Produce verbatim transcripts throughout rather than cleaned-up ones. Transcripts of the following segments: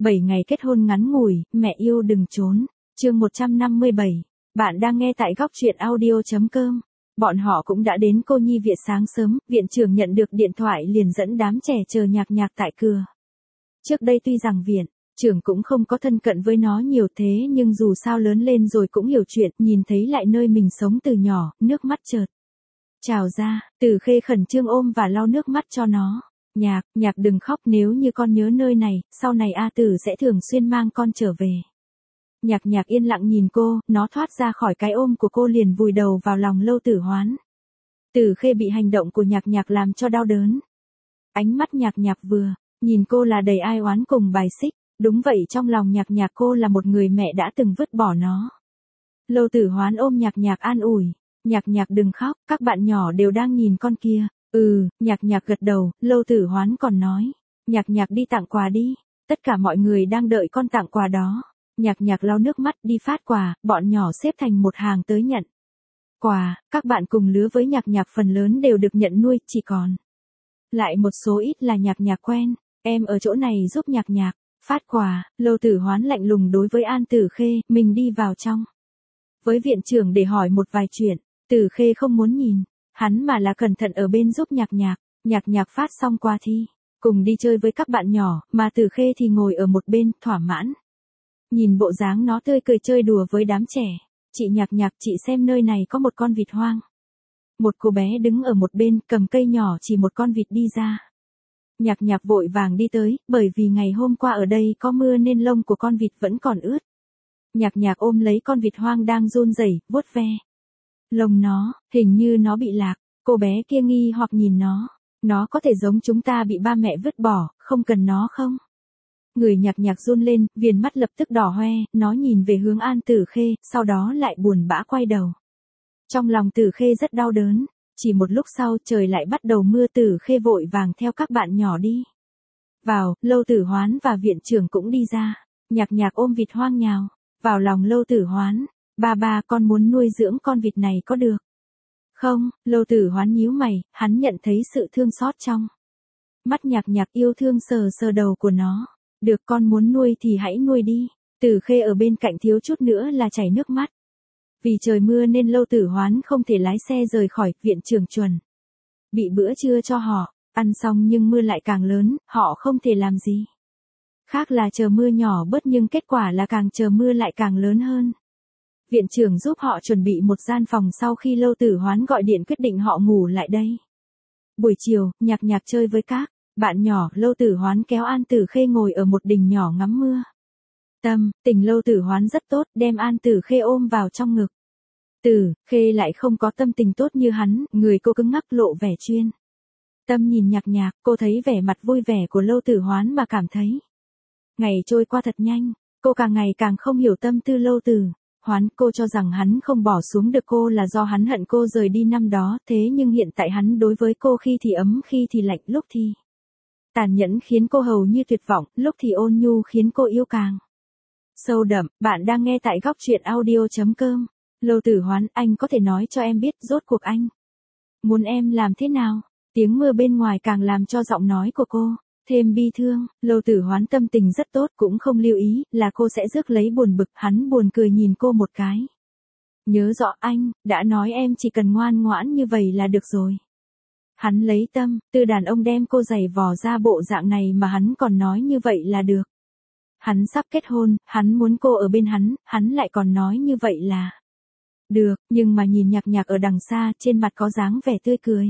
bảy ngày kết hôn ngắn ngủi, mẹ yêu đừng trốn. Chương một trăm năm mươi bảy. Bạn đang nghe tại góc truyện audio chấm com. Bọn họ cũng đã đến cô nhi viện sáng sớm, viện trưởng nhận được điện thoại liền dẫn đám trẻ chờ Nhạc Nhạc tại cửa. Trước đây tuy rằng viện trưởng cũng không có thân cận với nó nhiều thế nhưng dù sao lớn lên rồi cũng hiểu chuyện, nhìn thấy lại nơi mình sống từ nhỏ, nước mắt chợt trào ra. Từ Khê khẩn trương ôm và lau nước mắt cho nó. Nhạc, Nhạc đừng khóc, nếu như con nhớ nơi này, sau này A Tử sẽ thường xuyên mang con trở về. Nhạc Nhạc yên lặng nhìn cô, nó thoát ra khỏi cái ôm của cô liền vùi đầu vào lòng Lâu Tử Hoán. Từ Khê bị hành động của Nhạc Nhạc làm cho đau đớn. Ánh mắt Nhạc Nhạc vừa nhìn cô là đầy ai oán cùng bài xích, đúng vậy, trong lòng Nhạc Nhạc cô là một người mẹ đã từng vứt bỏ nó. Lâu Tử Hoán ôm Nhạc Nhạc an ủi, Nhạc Nhạc đừng khóc, các bạn nhỏ đều đang nhìn con kia. Ừ, Nhạc Nhạc gật đầu. Lâu Tử Hoán còn nói, Nhạc Nhạc đi tặng quà đi, tất cả mọi người đang đợi con tặng quà đó. Nhạc Nhạc lau nước mắt đi phát quà, bọn nhỏ xếp thành một hàng tới nhận quà, các bạn cùng lứa với Nhạc Nhạc phần lớn đều được nhận nuôi, chỉ còn lại một số ít là Nhạc Nhạc quen. Em ở chỗ này giúp Nhạc Nhạc phát quà. Lâu Tử Hoán lạnh lùng đối với An Tử Khê, mình đi vào trong với viện trưởng để hỏi một vài chuyện. Tử Khê không muốn nhìn hắn mà là cẩn thận ở bên giúp Nhạc Nhạc. Nhạc Nhạc phát xong quà thi, cùng đi chơi với các bạn nhỏ, mà Tử Khê thì ngồi ở một bên, thỏa mãn. Nhìn bộ dáng nó tươi cười chơi đùa với đám trẻ. Chị Nhạc Nhạc, chị xem nơi này có một con vịt hoang. Một cô bé đứng ở một bên, cầm cây nhỏ chỉ một con vịt đi ra. Nhạc Nhạc vội vàng đi tới, bởi vì ngày hôm qua ở đây có mưa nên lông của con vịt vẫn còn ướt. Nhạc Nhạc ôm lấy con vịt hoang đang run rẩy, vuốt ve lông nó, hình như nó bị lạc. Cô bé kia nghi hoặc nhìn nó. Nó có thể giống chúng ta bị ba mẹ vứt bỏ, không cần nó không? Người Nhạc Nhạc run lên, viền mắt lập tức đỏ hoe, nó nhìn về hướng An Tử Khê, sau đó lại buồn bã quay đầu. Trong lòng Tử Khê rất đau đớn. Chỉ một lúc sau trời lại bắt đầu mưa. Tử Khê vội vàng theo các bạn nhỏ đi vào. Lâu Tử Hoán và viện trưởng cũng đi ra. Nhạc Nhạc ôm vịt hoang nhào vào lòng Lâu Tử Hoán. Ba ba, con muốn nuôi dưỡng con vịt này có được không? Lâu Tử Hoán nhíu mày, hắn nhận thấy sự thương xót trong mắt Nhạc Nhạc, yêu thương sờ sờ đầu của nó. Được, con muốn nuôi thì hãy nuôi đi. Tử Khê ở bên cạnh thiếu chút nữa là chảy nước mắt. Vì trời mưa nên Lâu Tử Hoán không thể lái xe rời khỏi. Viện trưởng chuẩn bị bữa trưa cho họ ăn xong nhưng mưa lại càng lớn, họ không thể làm gì khác là chờ mưa nhỏ bớt, nhưng kết quả là càng chờ mưa lại càng lớn hơn. Viện trưởng giúp họ chuẩn bị một gian phòng sau khi Lâu Tử Hoán gọi điện quyết định họ ngủ lại đây. Buổi chiều, Nhạc Nhạc chơi với các bạn nhỏ. Lâu Tử Hoán kéo An Tử Khê ngồi ở một đỉnh nhỏ ngắm mưa. Tâm tình Lâu Tử Hoán rất tốt, đem An Tử Khê ôm vào trong ngực. Tử Khê lại không có tâm tình tốt như hắn, người cô cứng ngắc lộ vẻ chuyên tâm nhìn Nhạc Nhạc. Cô thấy vẻ mặt vui vẻ của Lâu Tử Hoán mà cảm thấy ngày trôi qua thật nhanh. Cô càng ngày càng không hiểu tâm tư Lâu Tử Hoán. Cô cho rằng hắn không bỏ xuống được cô là do hắn hận cô rời đi năm đó, thế nhưng hiện tại hắn đối với cô khi thì ấm khi thì lạnh, lúc thì tàn nhẫn khiến cô hầu như tuyệt vọng, lúc thì ôn nhu khiến cô yêu càng sâu đậm. Bạn đang nghe tại góc truyện audio chấm com. Lâu Tử Hoán, anh có thể nói cho em biết rốt cuộc anh muốn em làm thế nào? Tiếng mưa bên ngoài càng làm cho giọng nói của cô thêm bi thương. Lâu Tử Hoán tâm tình rất tốt, cũng không lưu ý là cô sẽ rước lấy buồn bực. Hắn buồn cười nhìn cô một cái. Nhớ rõ anh đã nói em chỉ cần ngoan ngoãn như vậy là được rồi. Hắn lấy tâm tư đàn ông đem cô giày vò ra bộ dạng này mà hắn còn nói như vậy là được. Hắn sắp kết hôn, hắn muốn cô ở bên hắn, hắn lại còn nói như vậy là được. Nhưng mà nhìn Nhạc Nhạc ở đằng xa, trên mặt có dáng vẻ tươi cười.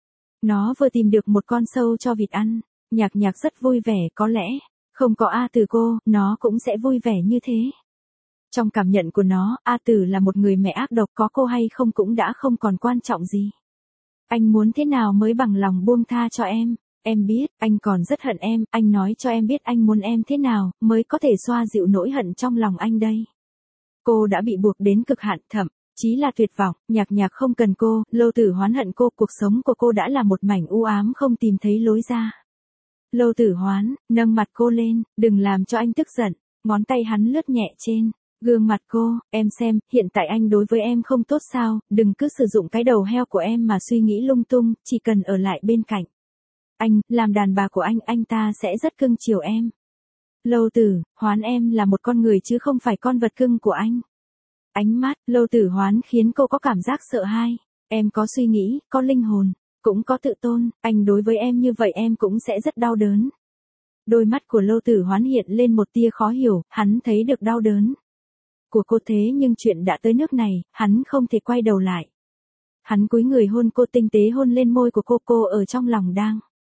Nó vừa tìm được một con sâu cho vịt ăn. Nhạc Nhạc rất vui vẻ, có lẽ không có A Tử cô, nó cũng sẽ vui vẻ như thế. Trong cảm nhận của nó, A Tử là một người mẹ ác độc, có cô hay không cũng đã không còn quan trọng gì. Anh muốn thế nào mới bằng lòng buông tha cho em? Em biết, anh còn rất hận em, anh nói cho em biết anh muốn em thế nào, mới có thể xoa dịu nỗi hận trong lòng anh đây. Cô đã bị buộc đến cực hạn, thậm chí là tuyệt vọng. Nhạc Nhạc không cần cô. Lâu Tử Hoán hận cô, cuộc sống của cô đã là một mảnh u ám không tìm thấy lối ra. Lâu Tử Hoán nâng mặt cô lên, đừng làm cho anh tức giận. Ngón tay hắn lướt nhẹ trên gương mặt cô. Em xem, hiện tại anh đối với em không tốt sao? Đừng cứ sử dụng cái đầu heo của em mà suy nghĩ lung tung, chỉ cần ở lại bên cạnh anh, làm đàn bà của anh, anh ta sẽ rất cưng chiều em. Lâu Tử, Hoán em là một con người chứ không phải con vật cưng của anh. Ánh mắt, Lâu Tử Hoán khiến cô có cảm giác sợ hãi. Em có suy nghĩ, có linh hồn, cũng có tự tôn, anh đối với em như vậy em cũng sẽ rất đau đớn. Đôi mắt của Lâu Tử Hoán hiện lên một tia khó hiểu, hắn thấy được đau đớn của cô thế nhưng chuyện đã tới nước này, hắn không thể quay đầu lại. Hắn cúi người hôn cô, tinh tế hôn lên môi của cô, cô ở trong lòng đang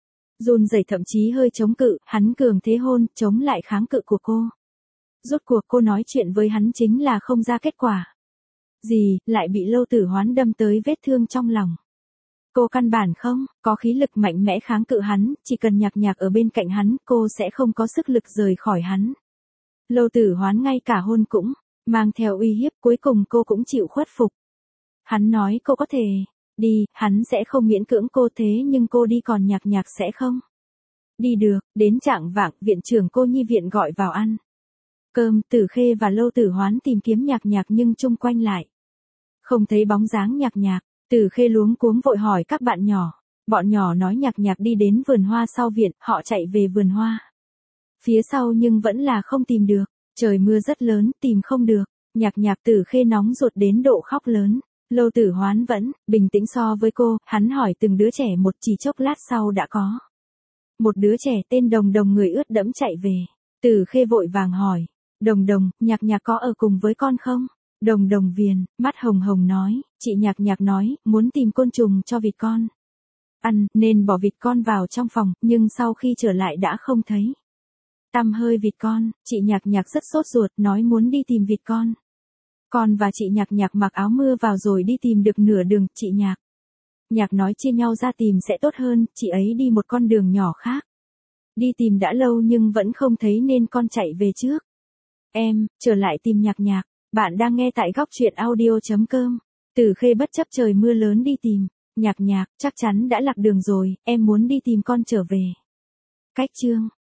run rẩy, thậm chí hơi chống cự, hắn cường thế hôn, chống lại kháng cự của cô. Rốt cuộc cô nói chuyện với hắn chính là không ra kết quả gì, lại bị Lâu Tử Hoán đâm tới vết thương trong lòng. Cô căn bản không có khí lực mạnh mẽ kháng cự hắn, chỉ cần Nhạc Nhạc ở bên cạnh hắn, cô sẽ không có sức lực rời khỏi hắn. Lâu Tử Hoán ngay cả hôn cũng mang theo uy hiếp, cuối cùng cô cũng chịu khuất phục. Hắn nói cô có thể đi, hắn sẽ không miễn cưỡng cô, thế nhưng cô đi còn Nhạc Nhạc sẽ không đi được. Đến chạng vạng, viện trưởng cô nhi viện gọi vào ăn cơm. Tử Khê và Lâu Tử Hoán tìm kiếm Nhạc Nhạc nhưng chung quanh lại không thấy bóng dáng Nhạc Nhạc. Tử Khê luống cuống vội hỏi các bạn nhỏ. Bọn nhỏ nói Nhạc Nhạc đi đến vườn hoa sau viện, họ chạy về vườn hoa phía sau nhưng vẫn là không tìm được. Trời mưa rất lớn, tìm không được. Nhạc Nhạc, Tử Khê nóng ruột đến độ khóc lớn. Lâu Tử Hoán vẫn bình tĩnh so với cô, hắn hỏi từng đứa trẻ một, chỉ chốc lát sau đã có một đứa trẻ tên Đồng Đồng người ướt đẫm chạy về. Tử Khê vội vàng hỏi, Đồng Đồng, Nhạc Nhạc có ở cùng với con không? Đồng Đồng viền, mắt hồng hồng nói, chị Nhạc Nhạc nói, muốn tìm côn trùng cho vịt con ăn, nên bỏ vịt con vào trong phòng, nhưng sau khi trở lại đã không thấy tăm hơi vịt con. Chị Nhạc Nhạc rất sốt ruột, nói muốn đi tìm vịt con. Con và chị Nhạc Nhạc mặc áo mưa vào rồi đi tìm được nửa đường, chị Nhạc Nhạc nói chia nhau ra tìm sẽ tốt hơn, chị ấy đi một con đường nhỏ khác. Đi tìm đã lâu nhưng vẫn không thấy nên con chạy về trước. Em, trở lại tìm Nhạc Nhạc. Bạn đang nghe tại góc truyện audio chấm com. Tử Khê bất chấp trời mưa lớn đi tìm Nhạc Nhạc, chắc chắn đã lạc đường rồi, em muốn đi tìm con trở về. Cách chương